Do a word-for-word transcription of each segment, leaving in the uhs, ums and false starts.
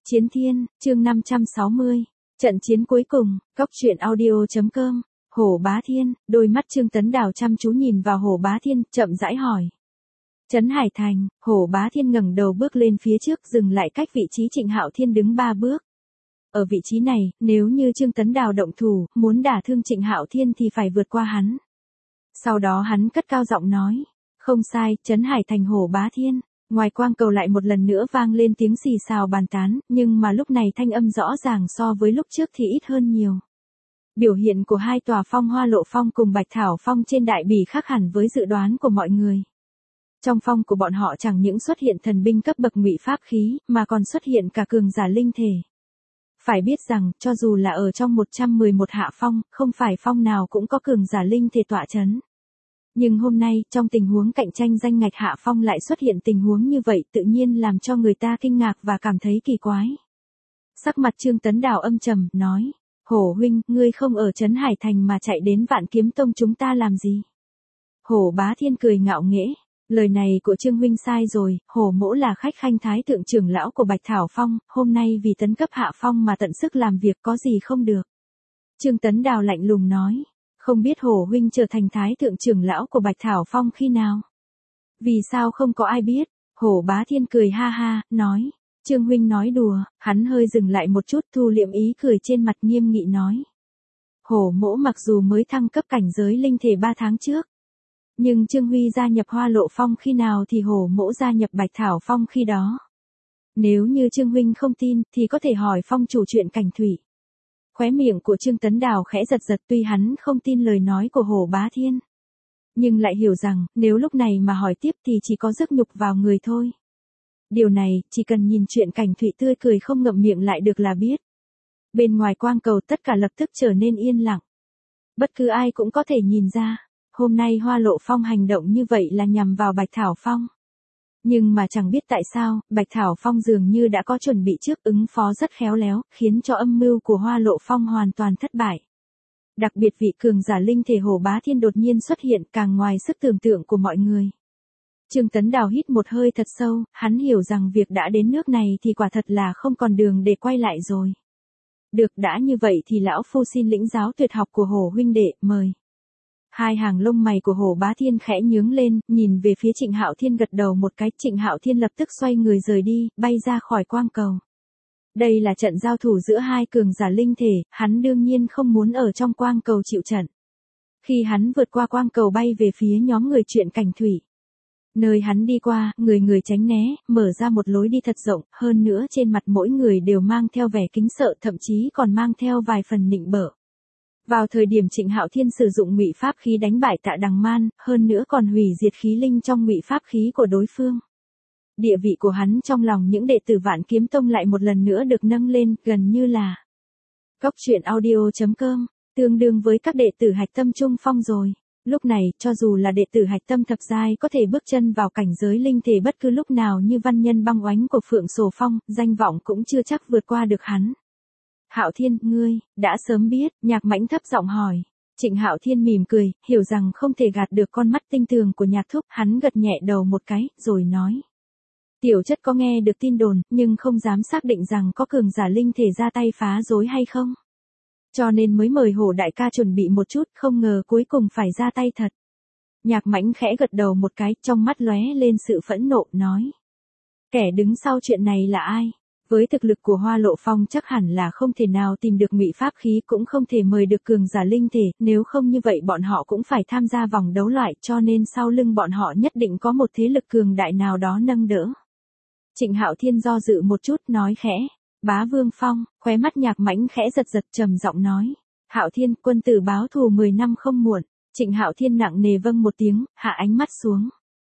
Chiến Thiên, chương năm trăm sáu mươi. Trận chiến cuối cùng, Cốc truyện audio chấm com. Hổ Bá Thiên, đôi mắt Trương Tấn Đào chăm chú nhìn vào Hổ Bá Thiên, chậm rãi hỏi. Trấn Hải Thành, Hổ Bá Thiên ngẩng đầu bước lên phía trước, dừng lại cách vị trí Trịnh Hạo Thiên đứng ba bước. Ở vị trí này, nếu như Trương Tấn Đào động thủ, muốn đả thương Trịnh Hạo Thiên thì phải vượt qua hắn. Sau đó hắn cất cao giọng nói, không sai, Trấn Hải Thành Hổ Bá Thiên. Ngoài quang cầu lại một lần nữa vang lên tiếng xì xào bàn tán, nhưng mà lúc này thanh âm rõ ràng so với lúc trước thì ít hơn nhiều. Biểu hiện của hai tòa phong Hoa Lộ Phong cùng Bạch Thảo Phong trên đại bỉ khác hẳn với dự đoán của mọi người. Trong phong của bọn họ chẳng những xuất hiện thần binh cấp bậc ngụy pháp khí, mà còn xuất hiện cả cường giả linh thể. Phải biết rằng, cho dù là ở trong một trăm mười một hạ phong, không phải phong nào cũng có cường giả linh thể tọa chấn. Nhưng hôm nay, trong tình huống cạnh tranh danh ngạch hạ phong lại xuất hiện tình huống như vậy, tự nhiên làm cho người ta kinh ngạc và cảm thấy kỳ quái. Sắc mặt Trương Tấn Đào âm trầm, nói, Hổ huynh, ngươi không ở Trấn Hải Thành mà chạy đến Vạn Kiếm Tông chúng ta làm gì? Hổ Bá Thiên cười ngạo nghễ, lời này của Trương huynh sai rồi, Hổ mỗ là khách khanh thái thượng trưởng lão của Bạch Thảo Phong, hôm nay vì tấn cấp hạ phong mà tận sức làm việc có gì không được. Trương Tấn Đào lạnh lùng nói. Không biết Hổ huynh trở thành thái thượng trưởng lão của Bạch Thảo Phong khi nào? Vì sao không có ai biết? Hổ Bá Thiên cười ha ha, nói. Trương huynh nói đùa, hắn hơi dừng lại một chút thu liệm ý cười trên mặt nghiêm nghị nói. Hổ mỗ mặc dù mới thăng cấp cảnh giới linh thể ba tháng trước. Nhưng Trương Huy gia nhập Hoa Lộ Phong khi nào thì Hổ mỗ gia nhập Bạch Thảo Phong khi đó. Nếu như Trương huynh không tin thì có thể hỏi phong chủ chuyện Cảnh Thủy. Khóe miệng của Trương Tấn Đào khẽ giật giật tuy hắn không tin lời nói của Hổ Bá Thiên. Nhưng lại hiểu rằng, nếu lúc này mà hỏi tiếp thì chỉ có rước nhục vào người thôi. Điều này, chỉ cần nhìn chuyện Cảnh Thủy tươi cười không ngậm miệng lại được là biết. Bên ngoài quang cầu tất cả lập tức trở nên yên lặng. Bất cứ ai cũng có thể nhìn ra, hôm nay Hoa Lộ Phong hành động như vậy là nhằm vào Bạch Thảo Phong. Nhưng mà chẳng biết tại sao, Bạch Thảo Phong dường như đã có chuẩn bị trước ứng phó rất khéo léo, khiến cho âm mưu của Hoa Lộ Phong hoàn toàn thất bại. Đặc biệt vị cường giả linh thể Hổ Bá Thiên đột nhiên xuất hiện càng ngoài sức tưởng tượng của mọi người. Trương Tấn Đào hít một hơi thật sâu, hắn hiểu rằng việc đã đến nước này thì quả thật là không còn đường để quay lại rồi. Được đã như vậy thì lão phu xin lĩnh giáo tuyệt học của Hổ huynh đệ, mời. Hai hàng lông mày của Hổ Bá Thiên khẽ nhướng lên, nhìn về phía Trịnh Hạo Thiên gật đầu một cái, Trịnh Hạo Thiên lập tức xoay người rời đi, bay ra khỏi quang cầu. Đây là trận giao thủ giữa hai cường giả linh thể, hắn đương nhiên không muốn ở trong quang cầu chịu trận. Khi hắn vượt qua quang cầu bay về phía nhóm người chuyện Cảnh Thủy. Nơi hắn đi qua, người người tránh né, mở ra một lối đi thật rộng, hơn nữa trên mặt mỗi người đều mang theo vẻ kính sợ, thậm chí còn mang theo vài phần nịnh bợ. Vào thời điểm Trịnh Hạo Thiên sử dụng ngụy pháp khí đánh bại Tạ Đằng Man, hơn nữa còn hủy diệt khí linh trong ngụy pháp khí của đối phương. Địa vị của hắn trong lòng những đệ tử Vạn Kiếm Tông lại một lần nữa được nâng lên, gần như là Cốc truyện audio chấm com, tương đương với các đệ tử hạch tâm trung phong rồi. Lúc này, cho dù là đệ tử hạch tâm thập giai có thể bước chân vào cảnh giới linh thể bất cứ lúc nào như văn nhân băng oánh của Phượng Sổ Phong, danh vọng cũng chưa chắc vượt qua được hắn. Hạo Thiên, ngươi, đã sớm biết, Nhạc Mãnh thấp giọng hỏi. Trịnh Hạo Thiên mỉm cười, hiểu rằng không thể gạt được con mắt tinh tường của Nhạc Thúc, hắn gật nhẹ đầu một cái, rồi nói. Tiểu chất có nghe được tin đồn, nhưng không dám xác định rằng có cường giả linh thể ra tay phá rối hay không. Cho nên mới mời Hổ đại ca chuẩn bị một chút, không ngờ cuối cùng phải ra tay thật. Nhạc Mãnh khẽ gật đầu một cái, trong mắt lóe lên sự phẫn nộ, nói. Kẻ đứng sau chuyện này là ai? Với thực lực của Hoa Lộ Phong chắc hẳn là không thể nào tìm được ngụy pháp khí, cũng không thể mời được cường giả linh thể, nếu không như vậy bọn họ cũng phải tham gia vòng đấu loại, cho nên sau lưng bọn họ nhất định có một thế lực cường đại nào đó nâng đỡ. Trịnh Hạo Thiên do dự một chút, nói khẽ, Bá Vương Phong, khóe mắt Nhạc Mãnh khẽ giật giật trầm giọng nói, Hạo Thiên, quân tử báo thù mười năm không muộn. Trịnh Hạo Thiên nặng nề vâng một tiếng, hạ ánh mắt xuống.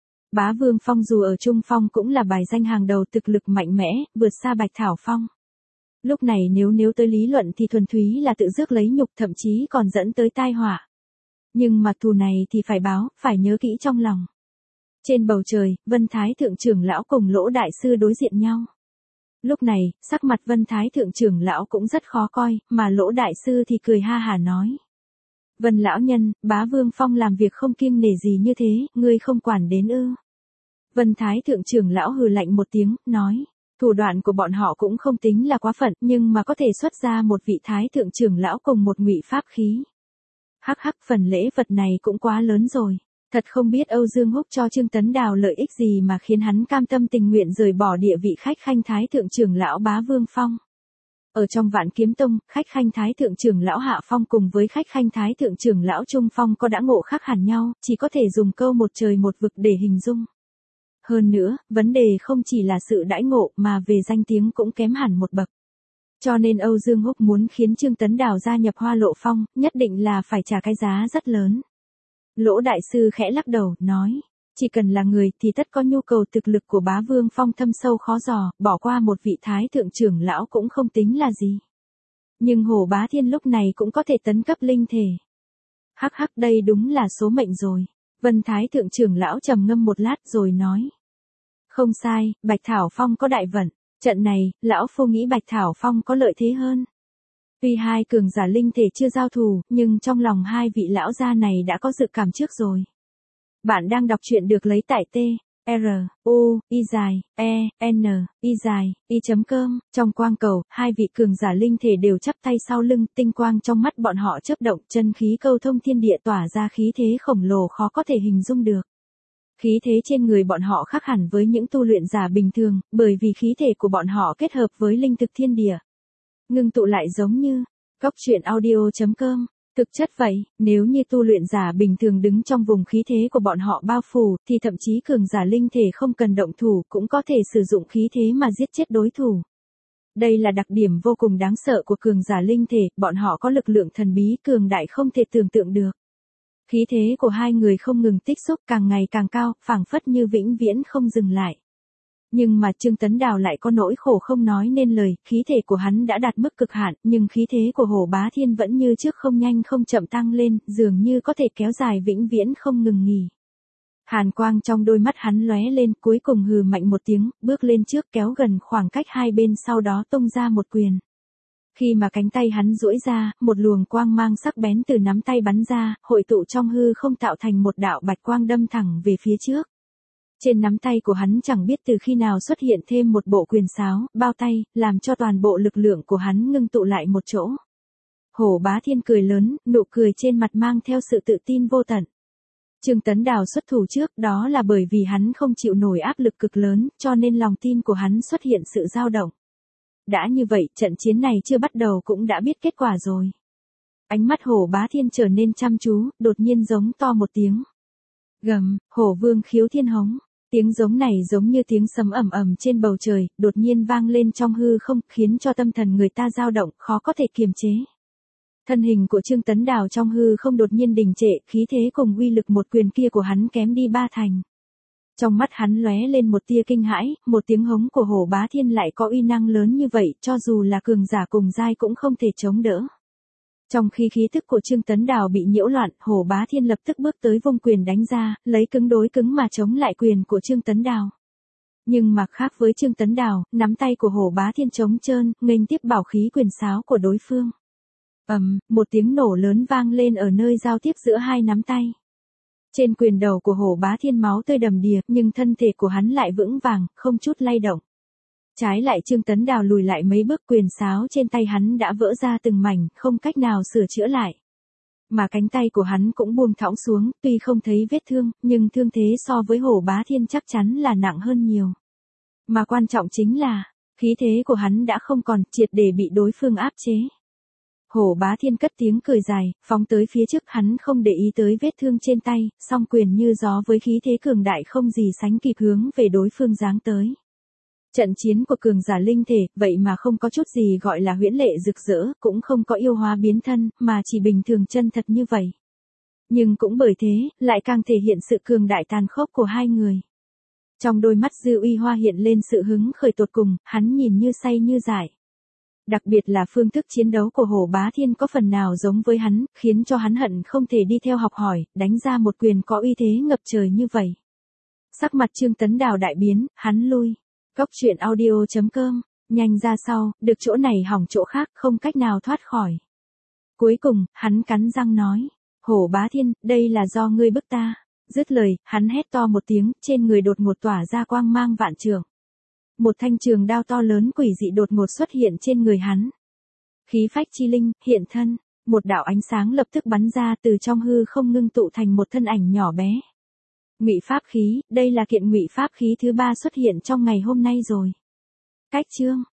Bá Vương Phong dù ở Trung Phong cũng là bài danh hàng đầu, thực lực mạnh mẽ, vượt xa Bạch Thảo Phong. Lúc này nếu nếu tới lý luận thì thuần túy là tự rước lấy nhục, thậm chí còn dẫn tới tai họa. Nhưng mà thù này thì phải báo, phải nhớ kỹ trong lòng. Trên bầu trời, Vân Thái Thượng trưởng lão cùng Lỗ Đại Sư đối diện nhau. Lúc này, sắc mặt Vân Thái Thượng trưởng lão cũng rất khó coi, mà Lỗ Đại Sư thì cười ha hả nói. Vân lão nhân, Bá Vương Phong làm việc không kiêng nể gì như thế, ngươi không quản đến ư? Vân Thái Thượng trưởng lão hừ lạnh một tiếng, nói, Thủ đoạn của bọn họ cũng không tính là quá phận, nhưng mà có thể xuất ra một vị thái thượng trưởng lão cùng một ngụy pháp khí. Hắc hắc, phần lễ vật này cũng quá lớn rồi. Thật không biết Âu Dương Húc cho Trương Tấn Đào lợi ích gì mà khiến hắn cam tâm tình nguyện rời bỏ địa vị khách khanh thái thượng trưởng lão Bá Vương Phong. Ở trong Vạn Kiếm Tông, khách khanh thái thượng trưởng lão Hạ Phong cùng với khách khanh thái thượng trưởng lão Trung Phong có đã ngộ khác hẳn nhau, chỉ có thể dùng câu một trời một vực để hình dung. Hơn nữa, vấn đề không chỉ là sự đãi ngộ mà về danh tiếng cũng kém hẳn một bậc. Cho nên Âu Dương Húc muốn khiến Trương Tấn Đào gia nhập Hoa Lộ Phong, nhất định là phải trả cái giá rất lớn. Lỗ đại sư khẽ lắc đầu, nói, chỉ cần là người thì tất có nhu cầu, thực lực của Bá Vương Phong thâm sâu khó dò, bỏ qua một vị thái thượng trưởng lão cũng không tính là gì. Nhưng Hồ Bá Thiên lúc này cũng có thể tấn cấp linh thể. Hắc hắc, đây đúng là số mệnh rồi. Vân Thái thượng trưởng lão trầm ngâm một lát rồi nói. Không sai, Bạch Thảo Phong có đại vận. Trận này, lão phu nghĩ Bạch Thảo Phong có lợi thế hơn. Tuy hai cường giả linh thể chưa giao thủ, nhưng trong lòng hai vị lão gia này đã có dự cảm trước rồi. Bạn đang đọc truyện được lấy tại T, R, U, Y dài, E, N, Y dài, Y chấm cơm. Trong quang cầu, hai vị cường giả linh thể đều chắp tay sau lưng, tinh quang trong mắt bọn họ chớp động, chân khí câu thông thiên địa tỏa ra khí thế khổng lồ khó có thể hình dung được. Khí thế trên người bọn họ khác hẳn với những tu luyện giả bình thường, bởi vì khí thể của bọn họ kết hợp với linh thực thiên địa. Ngưng tụ lại giống như, góc truyện audio chấm com. Thực chất vậy, nếu như tu luyện giả bình thường đứng trong vùng khí thế của bọn họ bao phủ, thì thậm chí cường giả linh thể không cần động thủ cũng có thể sử dụng khí thế mà giết chết đối thủ. Đây là đặc điểm vô cùng đáng sợ của cường giả linh thể, bọn họ có lực lượng thần bí cường đại không thể tưởng tượng được. Khí thế của hai người không ngừng tích xúc càng ngày càng cao, phảng phất như vĩnh viễn không dừng lại. Nhưng mà Trương Tấn Đào lại có nỗi khổ không nói nên lời, khí thể của hắn đã đạt mức cực hạn, nhưng khí thế của Hồ Bá Thiên vẫn như trước không nhanh không chậm tăng lên, dường như có thể kéo dài vĩnh viễn không ngừng nghỉ. Hàn quang trong đôi mắt hắn lóe lên, cuối cùng hừ mạnh một tiếng, bước lên trước kéo gần khoảng cách hai bên, sau đó tung ra một quyền. Khi mà cánh tay hắn duỗi ra, một luồng quang mang sắc bén từ nắm tay bắn ra, hội tụ trong hư không tạo thành một đạo bạch quang đâm thẳng về phía trước. Trên nắm tay của hắn chẳng biết từ khi nào xuất hiện thêm một bộ quyền sáo, bao tay, làm cho toàn bộ lực lượng của hắn ngưng tụ lại một chỗ. Hồ Bá Thiên cười lớn, nụ cười trên mặt mang theo sự tự tin vô tận. Trương Tấn Đào xuất thủ trước, đó là bởi vì hắn không chịu nổi áp lực cực lớn, cho nên lòng tin của hắn xuất hiện sự dao động. Đã như vậy, trận chiến này chưa bắt đầu cũng đã biết kết quả rồi. Ánh mắt Hồ Bá Thiên trở nên chăm chú, đột nhiên giống to một tiếng. Gầm, Hổ Vương khiếu thiên hống. Tiếng giống này giống như tiếng sấm ầm ầm trên bầu trời, đột nhiên vang lên trong hư không, khiến cho tâm thần người ta dao động, khó có thể kiềm chế. Thân hình của Trương Tấn Đào trong hư không đột nhiên đình trệ, khí thế cùng uy lực một quyền kia của hắn kém đi ba thành. Trong mắt hắn lóe lên một tia kinh hãi, một tiếng hống của Hồ Bá Thiên lại có uy năng lớn như vậy, cho dù là cường giả cùng giai cũng không thể chống đỡ. Trong khi khí tức của Trương Tấn Đào bị nhiễu loạn, Hồ Bá Thiên lập tức bước tới vung quyền đánh ra, lấy cứng đối cứng mà chống lại quyền của Trương Tấn Đào. Nhưng mà khác với Trương Tấn Đào, nắm tay của Hồ Bá Thiên trống trơn, nghênh tiếp bảo khí quyền sáo của đối phương. Ầm, một tiếng nổ lớn vang lên ở nơi giao tiếp giữa hai nắm tay. Trên quyền đầu của Hồ Bá Thiên máu tươi đầm đìa, nhưng thân thể của hắn lại vững vàng, không chút lay động. Trái lại Trương Tấn Đào lùi lại mấy bước, quyền sáo trên tay hắn đã vỡ ra từng mảnh, không cách nào sửa chữa lại. Mà cánh tay của hắn cũng buông thõng xuống, tuy không thấy vết thương, nhưng thương thế so với Hồ Bá Thiên chắc chắn là nặng hơn nhiều. Mà quan trọng chính là, khí thế của hắn đã không còn, triệt để bị đối phương áp chế. Hồ Bá Thiên cất tiếng cười dài, phóng tới phía trước, hắn không để ý tới vết thương trên tay, song quyền như gió với khí thế cường đại không gì sánh kịp hướng về đối phương giáng tới. Trận chiến của cường giả linh thể, vậy mà không có chút gì gọi là huyễn lệ rực rỡ, cũng không có yêu hóa biến thân, mà chỉ bình thường chân thật như vậy. Nhưng cũng bởi thế, lại càng thể hiện sự cường đại tàn khốc của hai người. Trong đôi mắt Dư Uy Hoa hiện lên sự hứng khởi tột cùng, hắn nhìn như say như dại. Đặc biệt là phương thức chiến đấu của Hồ Bá Thiên có phần nào giống với hắn, khiến cho hắn hận không thể đi theo học hỏi, đánh ra một quyền có uy thế ngập trời như vậy. Sắc mặt Trương Tấn Đào đại biến, hắn lui. Góc truyện audio chấm com, nhanh ra sau, được chỗ này hỏng chỗ khác, không cách nào thoát khỏi. Cuối cùng, hắn cắn răng nói, Hồ Bá Thiên, đây là do ngươi bức ta. Dứt lời, hắn hét to một tiếng, trên người đột ngột tỏa ra quang mang vạn trượng. một thanh trường đao to lớn quỷ dị đột ngột xuất hiện trên người hắn. Khí phách chi linh, hiện thân, một đạo ánh sáng lập tức bắn ra từ trong hư không ngưng tụ thành một thân ảnh nhỏ bé. Ngụy pháp khí, đây là kiện ngụy pháp khí thứ ba xuất hiện trong ngày hôm nay rồi. Cách chương